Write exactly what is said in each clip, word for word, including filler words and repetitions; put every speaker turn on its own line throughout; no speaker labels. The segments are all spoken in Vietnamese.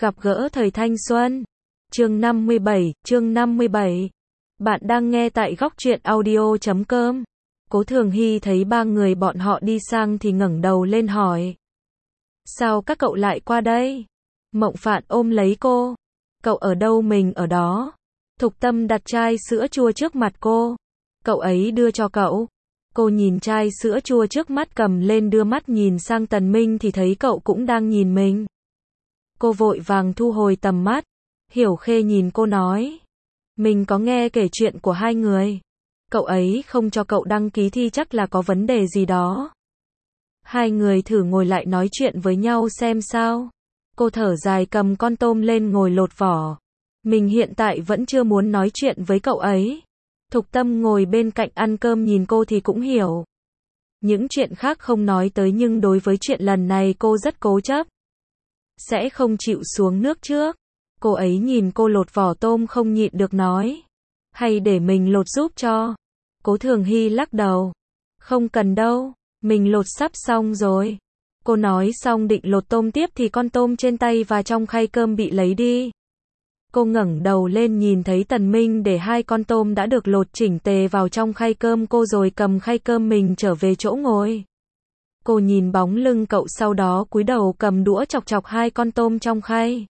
Gặp gỡ thời thanh xuân. Chương năm mươi bảy, chương năm mươi bảy. Bạn đang nghe tại góc truyện audio chấm com. Cố Thường Hy thấy ba người bọn họ đi sang thì ngẩng đầu lên hỏi. Sao các cậu lại qua đây? Mộng Phạn ôm lấy cô. Cậu ở đâu mình ở đó. Thục Tâm đặt chai sữa chua trước mặt cô. Cậu ấy đưa cho cậu. Cô nhìn chai sữa chua trước mắt cầm lên đưa mắt nhìn sang Tần Minh thì thấy cậu cũng đang nhìn mình. Cô vội vàng thu hồi tầm mắt. Hiểu Khê nhìn cô nói. Mình có nghe kể chuyện của hai người. Cậu ấy không cho cậu đăng ký thi chắc là có vấn đề gì đó. Hai người thử ngồi lại nói chuyện với nhau xem sao. Cô thở dài cầm con tôm lên ngồi lột vỏ. Mình hiện tại vẫn chưa muốn nói chuyện với cậu ấy. Thục Tâm ngồi bên cạnh ăn cơm nhìn cô thì cũng hiểu. Những chuyện khác không nói tới nhưng đối với chuyện lần này cô rất cố chấp. Sẽ không chịu xuống nước trước. Cô ấy nhìn cô lột vỏ tôm không nhịn được nói. Hay để mình lột giúp cho. Cố Thường Hy lắc đầu. Không cần đâu, mình lột sắp xong rồi. Cô nói xong định lột tôm tiếp thì con tôm trên tay và trong khay cơm bị lấy đi. Cô ngẩng đầu lên nhìn thấy Tần Minh để hai con tôm đã được lột chỉnh tề vào trong khay cơm cô rồi cầm khay cơm mình trở về chỗ ngồi. Cô nhìn bóng lưng cậu sau đó cúi đầu cầm đũa chọc chọc hai con tôm trong khay.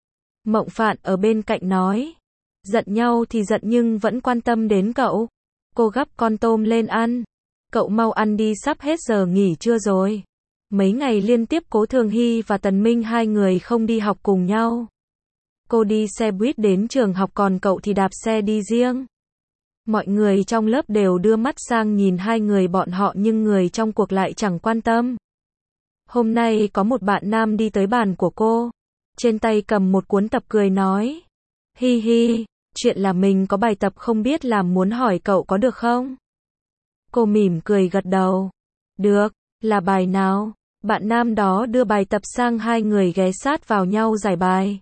Mộng Phạn ở bên cạnh nói. Giận nhau thì giận nhưng vẫn quan tâm đến cậu. Cô gắp con tôm lên ăn. Cậu mau ăn đi sắp hết giờ nghỉ trưa rồi. Mấy ngày liên tiếp Cố Thường Hy và Tần Minh hai người không đi học cùng nhau. Cô đi xe buýt đến trường học còn cậu thì đạp xe đi riêng. Mọi người trong lớp đều đưa mắt sang nhìn hai người bọn họ nhưng người trong cuộc lại chẳng quan tâm. Hôm nay có một bạn nam đi tới bàn của cô. Trên tay cầm một cuốn tập cười nói. Hi hi, chuyện là mình có bài tập không biết làm muốn hỏi cậu có được không? Cô mỉm cười gật đầu. Được, là bài nào? Bạn nam đó đưa bài tập sang hai người ghé sát vào nhau giải bài.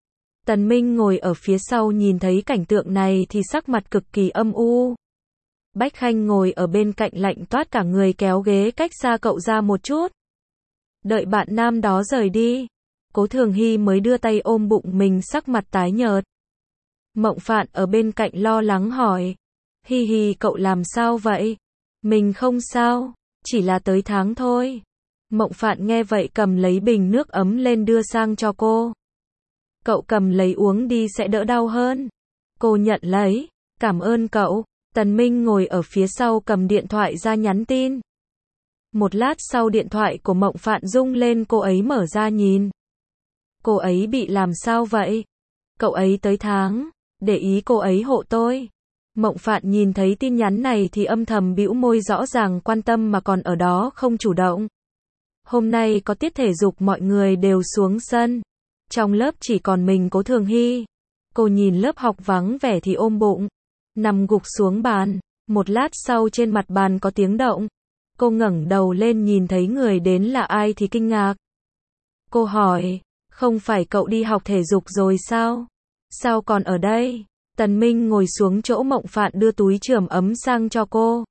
Tần Minh ngồi ở phía sau nhìn thấy cảnh tượng này thì sắc mặt cực kỳ âm u. Bách Khanh ngồi ở bên cạnh lạnh toát cả người kéo ghế cách xa cậu ra một chút. Đợi bạn nam đó rời đi. Cố Thường Hy mới đưa tay ôm bụng mình sắc mặt tái nhợt. Mộng Phạn ở bên cạnh lo lắng hỏi. Hi hi cậu làm sao vậy? Mình không sao, chỉ là tới tháng thôi. Mộng Phạn nghe vậy cầm lấy bình nước ấm lên đưa sang cho cô. Cậu cầm lấy uống đi sẽ đỡ đau hơn. Cô nhận lấy. Cảm ơn cậu. Tần Minh ngồi ở phía sau cầm điện thoại ra nhắn tin. Một lát sau điện thoại của Mộng Phạn rung lên cô ấy mở ra nhìn. Cô ấy bị làm sao vậy? Cậu ấy tới tháng. Để ý cô ấy hộ tôi. Mộng Phạn nhìn thấy tin nhắn này thì âm thầm bĩu môi rõ ràng quan tâm mà còn ở đó không chủ động. Hôm nay có tiết thể dục mọi người đều xuống sân. Trong lớp chỉ còn mình Cố Thường Hy. Cô nhìn lớp học vắng vẻ thì ôm bụng. Nằm gục xuống bàn. Một lát sau trên mặt bàn có tiếng động. Cô ngẩng đầu lên nhìn thấy người đến là ai thì kinh ngạc. Cô hỏi. Không phải cậu đi học thể dục rồi sao? Sao còn ở đây? Tần Minh ngồi xuống chỗ Mộng Phạn đưa túi chườm ấm sang cho cô.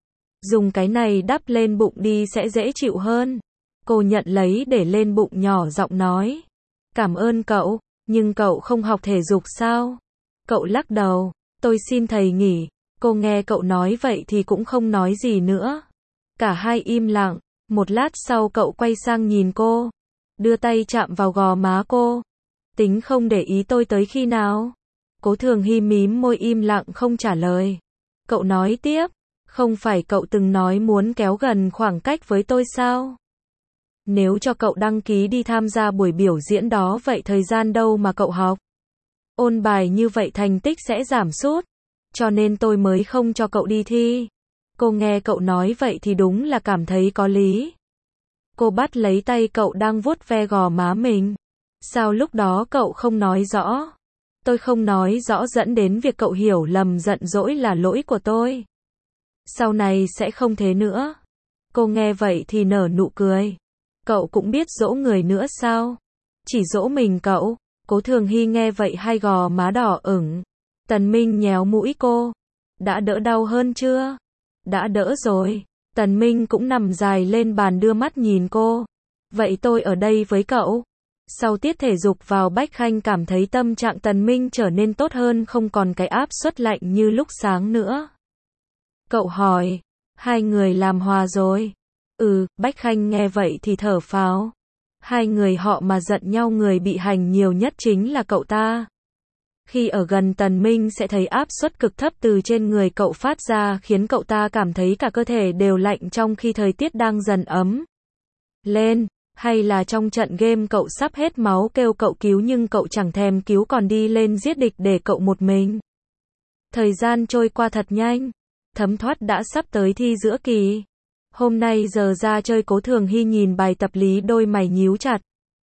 Dùng cái này đắp lên bụng đi sẽ dễ chịu hơn. Cô nhận lấy để lên bụng nhỏ giọng nói. Cảm ơn cậu, nhưng cậu không học thể dục sao? Cậu lắc đầu. Tôi xin thầy nghỉ. Cô nghe cậu nói vậy thì cũng không nói gì nữa. Cả hai im lặng. Một lát sau cậu quay sang nhìn cô. Đưa tay chạm vào gò má cô. Tính không để ý tôi tới khi nào? Cố Thường Hy mím môi im lặng không trả lời. Cậu nói tiếp. Không phải cậu từng nói muốn kéo gần khoảng cách với tôi sao? Nếu cho cậu đăng ký đi tham gia buổi biểu diễn đó vậy thời gian đâu mà cậu học? Ôn bài như vậy thành tích sẽ giảm sút. Cho nên tôi mới không cho cậu đi thi. Cô nghe cậu nói vậy thì đúng là cảm thấy có lý. Cô bắt lấy tay cậu đang vuốt ve gò má mình. Sao lúc đó cậu không nói rõ? Tôi không nói rõ dẫn đến việc cậu hiểu lầm giận dỗi là lỗi của tôi. Sau này sẽ không thế nữa. Cô nghe vậy thì nở nụ cười. Cậu cũng biết dỗ người nữa sao? Chỉ dỗ mình cậu. Cố Thường Hy nghe vậy hai gò má đỏ ửng. Tần Minh nhéo mũi cô. Đã đỡ đau hơn chưa? Đã đỡ rồi. Tần Minh cũng nằm dài lên bàn đưa mắt nhìn cô. Vậy tôi ở đây với cậu. Sau tiết thể dục vào Bách Khanh cảm thấy tâm trạng Tần Minh trở nên tốt hơn, không còn cái áp suất lạnh như lúc sáng nữa. Cậu hỏi, hai người làm hòa rồi? Ừ, Bách Khanh nghe vậy thì thở phào. Hai người họ mà giận nhau người bị hành nhiều nhất chính là cậu ta. Khi ở gần Tần Minh sẽ thấy áp suất cực thấp từ trên người cậu phát ra khiến cậu ta cảm thấy cả cơ thể đều lạnh trong khi thời tiết đang dần ấm lên. Hay là trong trận game cậu sắp hết máu kêu cậu cứu nhưng cậu chẳng thèm cứu còn đi lên giết địch để cậu một mình. Thời gian trôi qua thật nhanh. Thấm thoát đã sắp tới thi giữa kỳ. Hôm nay giờ ra chơi Cố Thường Hy nhìn bài tập lý đôi mày nhíu chặt.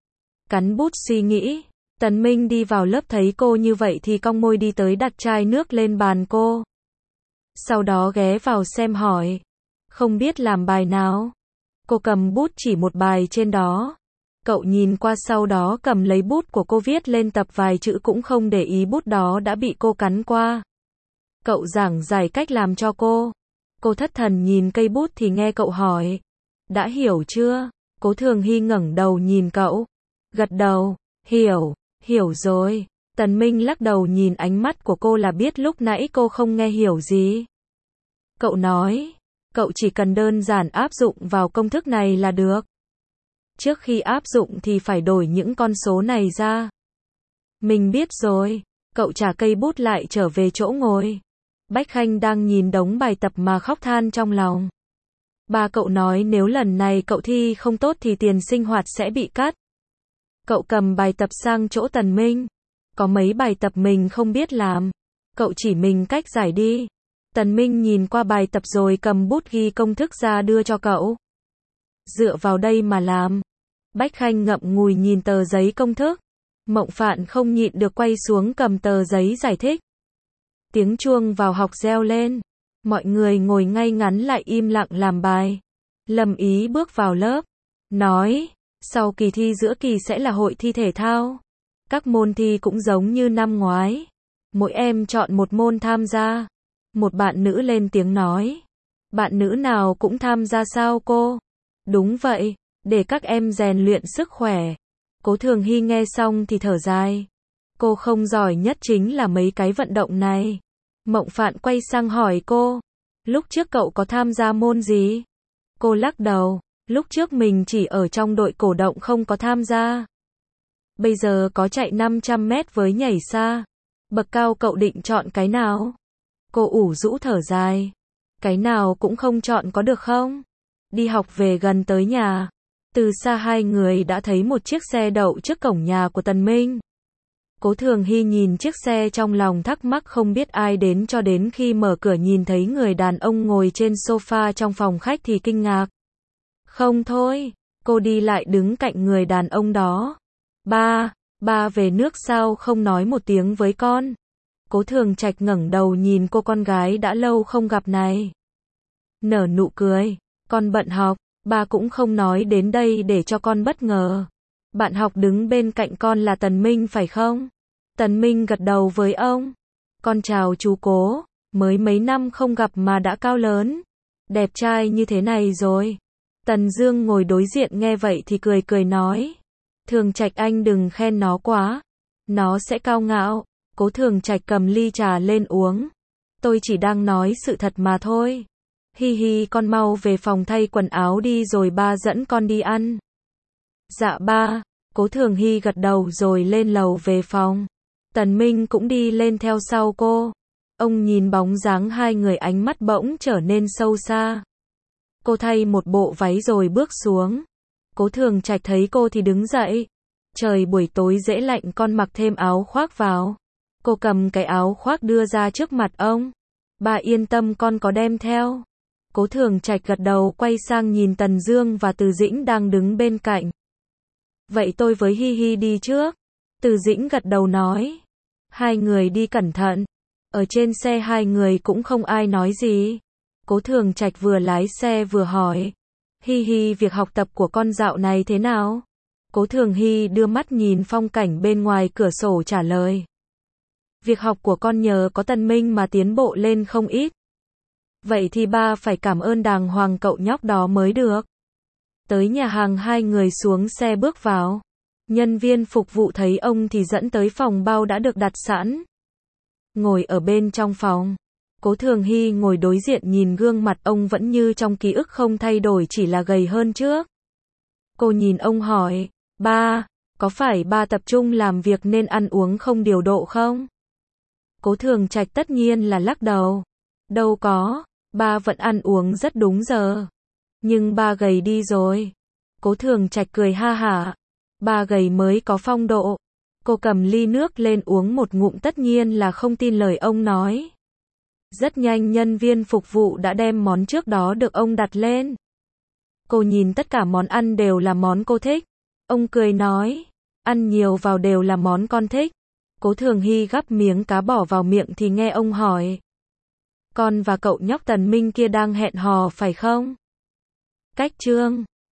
Cắn bút suy nghĩ. Tần Minh đi vào lớp thấy cô như vậy thì cong môi đi tới đặt chai nước lên bàn cô. Sau đó ghé vào xem hỏi. Không biết làm bài nào? Cô cầm bút chỉ một bài trên đó. Cậu nhìn qua sau đó cầm lấy bút của cô viết lên tập vài chữ cũng không để ý bút đó đã bị cô cắn qua. Cậu giảng giải cách làm cho cô. Cô thất thần nhìn cây bút thì nghe cậu hỏi. Đã hiểu chưa? Cố Thường Hy ngẩng đầu nhìn cậu. Gật đầu. Hiểu, hiểu rồi. Tần Minh lắc đầu nhìn ánh mắt của cô là biết lúc nãy cô không nghe hiểu gì. Cậu nói. Cậu chỉ cần đơn giản áp dụng vào công thức này là được. Trước khi áp dụng thì phải đổi những con số này ra. Mình biết rồi. Cậu trả cây bút lại trở về chỗ ngồi. Bách Khanh đang nhìn đống bài tập mà khóc than trong lòng. Ba cậu nói nếu lần này cậu thi không tốt thì tiền sinh hoạt sẽ bị cắt. Cậu cầm bài tập sang chỗ Tần Minh. Có mấy bài tập mình không biết làm. Cậu chỉ mình cách giải đi. Tần Minh nhìn qua bài tập rồi cầm bút ghi công thức ra đưa cho cậu. Dựa vào đây mà làm. Bách Khanh ngậm ngùi nhìn tờ giấy công thức. Mộng Phạn không nhịn được quay xuống cầm tờ giấy giải thích. Tiếng chuông vào học reo lên. Mọi người ngồi ngay ngắn lại im lặng làm bài. Lâm Ý bước vào lớp. Nói, sau kỳ thi giữa kỳ sẽ là hội thi thể thao. Các môn thi cũng giống như năm ngoái. Mỗi em chọn một môn tham gia. Một bạn nữ lên tiếng nói. Bạn nữ nào cũng tham gia sao cô? Đúng vậy, để các em rèn luyện sức khỏe. Cố Thường Hy nghe xong thì thở dài. Cô không giỏi nhất chính là mấy cái vận động này. Mộng Phạn quay sang hỏi cô. Lúc trước cậu có tham gia môn gì? Cô lắc đầu. Lúc trước mình chỉ ở trong đội cổ động không có tham gia. Bây giờ có chạy năm trăm mét với nhảy xa. Bậc cao cậu định chọn cái nào? Cô ủ rũ thở dài. Cái nào cũng không chọn có được không? Đi học về gần tới nhà. Từ xa hai người đã thấy một chiếc xe đậu trước cổng nhà của Tần Minh. Cố Thường Hy nhìn chiếc xe trong lòng thắc mắc không biết ai đến cho đến khi mở cửa nhìn thấy người đàn ông ngồi trên sofa trong phòng khách thì kinh ngạc. Không thôi, cô đi lại đứng cạnh người đàn ông đó. Ba, ba về nước sao không nói một tiếng với con? Cố Thường Trạch ngẩng đầu nhìn cô con gái đã lâu không gặp này. Nở nụ cười, con bận học, ba cũng không nói đến đây để cho con bất ngờ. Bạn học đứng bên cạnh con là Tần Minh phải không? Tần Minh gật đầu với ông. Con chào chú Cố, mới mấy năm không gặp mà đã cao lớn. Đẹp trai như thế này rồi. Tần Dương ngồi đối diện nghe vậy thì cười cười nói. Thường Trạch anh đừng khen nó quá. Nó sẽ cao ngạo. Cố Thường Trạch cầm ly trà lên uống. Tôi chỉ đang nói sự thật mà thôi. Hi hi con mau về phòng thay quần áo đi rồi ba dẫn con đi ăn. Dạ ba. Cố Thường Hy gật đầu rồi lên lầu về phòng. Tần Minh cũng đi lên theo sau cô. Ông nhìn bóng dáng hai người ánh mắt bỗng trở nên sâu xa. Cô thay một bộ váy rồi bước xuống. Cố Thường Trạch thấy cô thì đứng dậy. Trời buổi tối dễ lạnh con mặc thêm áo khoác vào. Cô cầm cái áo khoác đưa ra trước mặt ông. Bà yên tâm con có đem theo. Cố Thường Trạch gật đầu quay sang nhìn Tần Dương và Từ Dĩnh đang đứng bên cạnh. Vậy tôi với Hi Hi đi trước. Từ Dĩnh gật đầu nói. Hai người đi cẩn thận. Ở trên xe hai người cũng không ai nói gì. Cố Thường Trạch vừa lái xe vừa hỏi. Hi Hi việc học tập của con dạo này thế nào? Cố Thường Hy đưa mắt nhìn phong cảnh bên ngoài cửa sổ trả lời. Việc học của con nhờ có Tần Minh mà tiến bộ lên không ít. Vậy thì ba phải cảm ơn đàng hoàng cậu nhóc đó mới được. Tới nhà hàng hai người xuống xe bước vào. Nhân viên phục vụ thấy ông thì dẫn tới phòng bao đã được đặt sẵn. Ngồi ở bên trong phòng. Cố Thường Hy ngồi đối diện nhìn gương mặt ông vẫn như trong ký ức không thay đổi, chỉ là gầy hơn trước. Cô nhìn ông hỏi, ba, có phải ba tập trung làm việc nên ăn uống không điều độ không? Cố Thường Trạch tất nhiên là lắc đầu. Đâu có, ba vẫn ăn uống rất đúng giờ. Nhưng ba gầy đi rồi. Cố Thường Trạch cười ha hả. Ba gầy mới có phong độ. Cô cầm ly nước lên uống một ngụm, tất nhiên là không tin lời ông nói. Rất nhanh nhân viên phục vụ đã đem món trước đó được ông đặt lên. Cô nhìn tất cả món ăn đều là món cô thích. Ông cười nói, ăn nhiều vào đều là món con thích. Cố Thường Hy gắp miếng cá bỏ vào miệng thì nghe ông hỏi. Con và cậu nhóc Tần Minh kia đang hẹn hò phải không? Cách chương